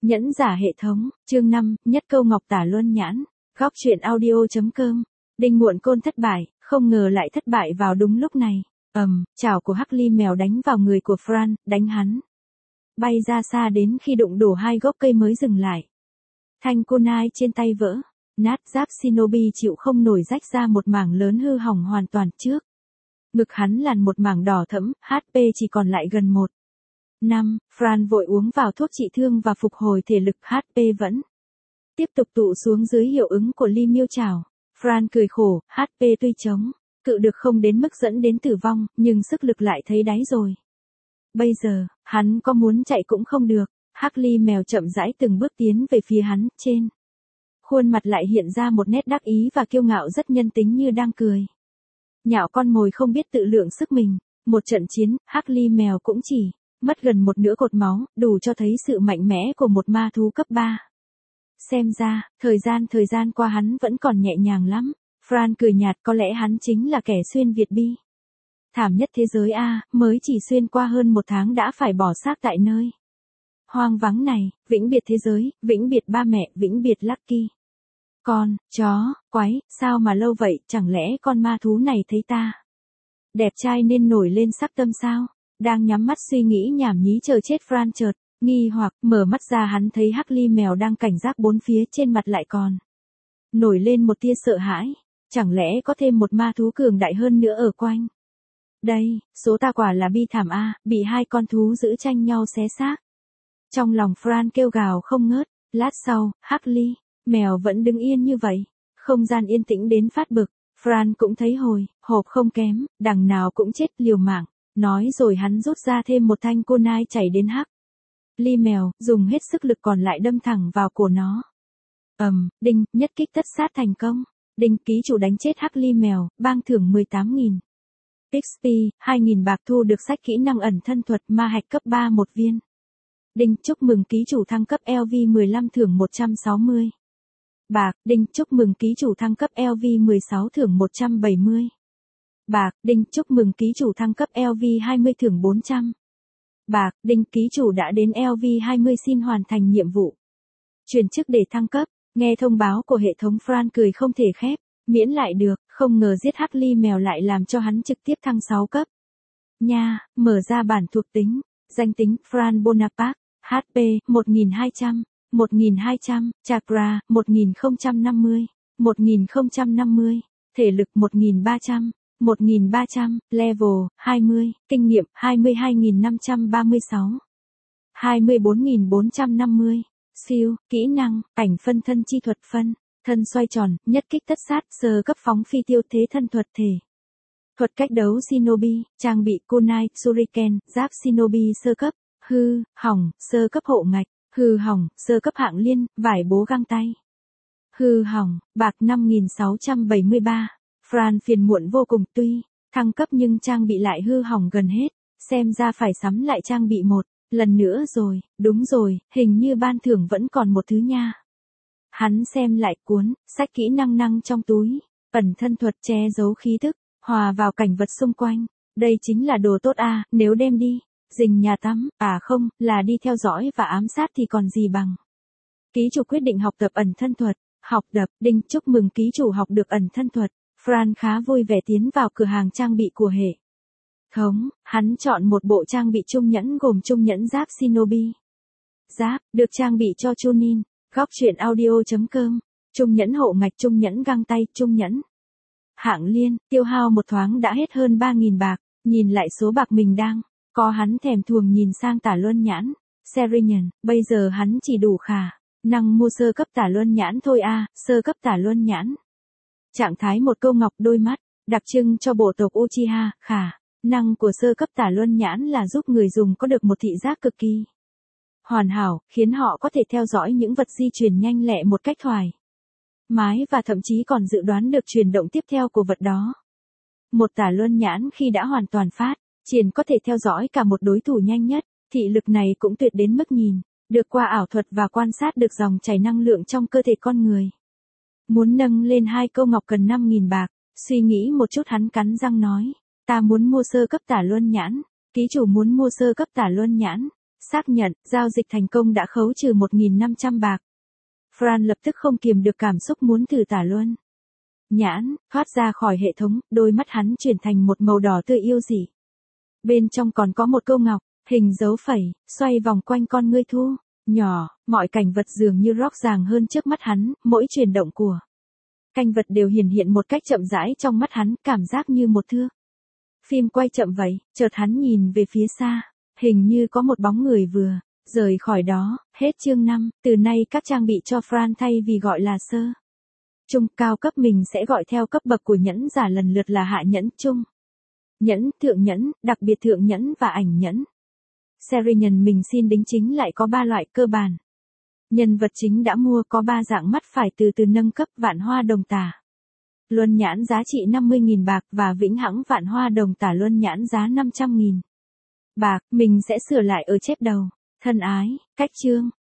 Nhẫn giả hệ thống, chương 5, nhất câu ngọc tả luân nhãn, góc truyện audio.com. Đinh Muộn Côn thất bại, không ngờ lại thất bại vào đúng lúc này. Chảo của Hắc Ly mèo đánh vào người của Fran, đánh hắn bay ra xa đến khi đụng đổ hai gốc cây mới dừng lại. Thanh kunai trên tay vỡ, nát, giáp shinobi chịu không nổi rách ra một mảng lớn hư hỏng hoàn toàn trước. Ngực hắn lằn một mảng đỏ thẫm, HP chỉ còn lại gần 1:5. Fran vội uống vào thuốc trị thương và phục hồi thể lực, HP vẫn tiếp tục tụ xuống dưới hiệu ứng của Ly miêu chảo. Fran cười khổ, HP tuy chống cự được không đến mức dẫn đến tử vong, nhưng sức lực lại thấy đáy rồi. Bây giờ, hắn có muốn chạy cũng không được. Hắc Ly mèo chậm rãi từng bước tiến về phía hắn, trên khuôn mặt lại hiện ra một nét đắc ý và kiêu ngạo rất nhân tính như đang cười nhạo con mồi không biết tự lượng sức mình. Một trận chiến, Hắc Ly mèo cũng chỉ mất gần một nửa cột máu, đủ cho thấy sự mạnh mẽ của một ma thú cấp 3. Xem ra, thời gian qua hắn vẫn còn nhẹ nhàng lắm. Fran cười nhạt, có lẽ hắn chính là kẻ xuyên Việt bi thảm nhất thế giới a, mới chỉ xuyên qua hơn 1 tháng đã phải bỏ xác tại nơi hoang vắng này. Vĩnh biệt thế giới, vĩnh biệt ba mẹ, vĩnh biệt Lucky. Con, chó, quái, sao mà lâu vậy, chẳng lẽ con ma thú này thấy ta đẹp trai nên nổi lên sắc tâm sao? Đang nhắm mắt suy nghĩ nhảm nhí chờ chết, Fran chợt nghi hoặc mở mắt ra, hắn thấy Hắc Ly mèo đang cảnh giác bốn phía, trên mặt lại còn nổi lên một tia sợ hãi. Chẳng lẽ có thêm một ma thú cường đại hơn nữa ở quanh đây? Số ta quả là bi thảm a, bị hai con thú dữ tranh nhau xé xác. Trong lòng Fran kêu gào không ngớt. Lát sau, Hắc Ly mèo vẫn đứng yên như vậy, không gian yên tĩnh đến phát bực. Fran cũng thấy hồi hộp không kém, đằng nào cũng chết liều mạng. Nói rồi hắn rút ra thêm một thanh kunai chảy đến Hắc Ly mèo, dùng hết sức lực còn lại đâm thẳng vào cổ nó. Đinh, nhất kích tất sát thành công. Đinh, ký chủ đánh chết Hắc Ly mèo, bang thưởng 18.000 XP, 2.000 bạc, thu được sách kỹ năng ẩn thân thuật ma hạch cấp 3 1 viên. Đinh, chúc mừng ký chủ thăng cấp LV15, thưởng 160 bạc. Đinh, chúc mừng ký chủ thăng cấp LV16, thưởng 170 bạc. Đinh, chúc mừng ký chủ thăng cấp LV20, thưởng 400 bạc. Đinh, ký chủ đã đến LV20, xin hoàn thành nhiệm vụ chuyển chức để thăng cấp. Nghe thông báo của hệ thống, Fran cười không thể khép miễn lại được, không ngờ giết Hắc Ly mèo lại làm cho hắn trực tiếp thăng 6 cấp. Nha, mở ra bản thuộc tính, danh tính Fran Bonaparte, HP 1200, 1200, Chakra 1050, 1050, thể lực 1300, 1300, level 20, kinh nghiệm 22.536, 24.450. Siêu, kỹ năng, ảnh phân thân chi thuật, phân thân xoay tròn, nhất kích tất sát, sơ cấp phóng phi tiêu, thế thân thuật, thể thuật cách đấu shinobi, trang bị kunai, shuriken, giáp shinobi sơ cấp, hư hỏng, sơ cấp hộ ngạch, hư hỏng, sơ cấp hạng liên, vải bố găng tay, hư hỏng, bạc 5.673. Fran phiền muộn vô cùng, tuy thăng cấp nhưng trang bị lại hư hỏng gần hết, xem ra phải sắm lại trang bị một lần nữa rồi. Đúng rồi, hình như ban thưởng vẫn còn một thứ nha. Hắn xem lại cuốn sách kỹ năng trong túi, ẩn thân thuật, che giấu khí thức, hòa vào cảnh vật xung quanh. Đây chính là đồ tốt a, nếu đem đi rình nhà tắm, không, là đi theo dõi và ám sát thì còn gì bằng. Ký chủ quyết định học tập ẩn thân thuật. Học tập. Đinh, chúc mừng ký chủ học được ẩn thân thuật. Fran khá vui vẻ tiến vào cửa hàng trang bị của hệ thống. Hắn chọn một bộ trang bị trung nhẫn gồm trung nhẫn giáp shinobi. Giáp, được trang bị cho Chunin. Góc truyện audio.com. Trung nhẫn hộ ngạch, trung nhẫn găng tay, trung nhẫn hạng liên, tiêu hao một thoáng đã hết hơn 3.000 bạc. Nhìn lại số bạc mình đang có, hắn thèm thuồng nhìn sang tả luân nhãn. Serian, bây giờ hắn chỉ đủ khả năng mua sơ cấp tả luân nhãn thôi a, sơ cấp tả luân nhãn. Trạng thái một câu ngọc đôi mắt, đặc trưng cho bộ tộc Uchiha. Khả năng của sơ cấp tả luân nhãn là giúp người dùng có được một thị giác cực kỳ hoàn hảo, khiến họ có thể theo dõi những vật di chuyển nhanh lẹ một cách thoải mái và thậm chí còn dự đoán được chuyển động tiếp theo của vật đó. Một tả luân nhãn khi đã hoàn toàn phát triển có thể theo dõi cả một đối thủ nhanh nhất. Thị lực này cũng tuyệt đến mức nhìn được qua ảo thuật và quan sát được dòng chảy năng lượng trong cơ thể con người. Muốn nâng lên hai câu ngọc cần 5.000 bạc. Suy nghĩ một chút, hắn cắn răng nói, ta muốn mua sơ cấp tả luân nhãn. Ký chủ muốn mua sơ cấp tả luân nhãn. Xác nhận, giao dịch thành công đã khấu trừ 1.500 bạc. Fran lập tức không kiềm được cảm xúc muốn thử tả luân nhãn, thoát ra khỏi hệ thống, đôi mắt hắn chuyển thành một màu đỏ tươi yêu dị. Bên trong còn có một câu ngọc, hình dấu phẩy, xoay vòng quanh con ngươi thu, nhỏ, mọi cảnh vật dường như rõ ràng hơn trước mắt hắn, mỗi chuyển động của cảnh vật đều hiển hiện một cách chậm rãi trong mắt hắn, cảm giác như một thước phim quay chậm vậy, chợt hắn nhìn về phía xa, hình như có một bóng người vừa rời khỏi đó. Hết chương 5, từ nay các trang bị cho Fran thay vì gọi là sơ trung cao cấp mình sẽ gọi theo cấp bậc của nhẫn giả lần lượt là hạ nhẫn, trung nhẫn, thượng nhẫn, đặc biệt thượng nhẫn và ảnh nhẫn. Series nhân mình xin đính chính lại có 3 loại cơ bản. Nhân vật chính đã mua có 3 dạng mắt phải từ từ nâng cấp vạn hoa đồng tả luân nhãn giá trị 50.000 bạc và vĩnh hằng vạn hoa đồng tả luân nhãn giá 500.000 bạc. Mình sẽ sửa lại ở chép đầu. Thân ái, cách chương.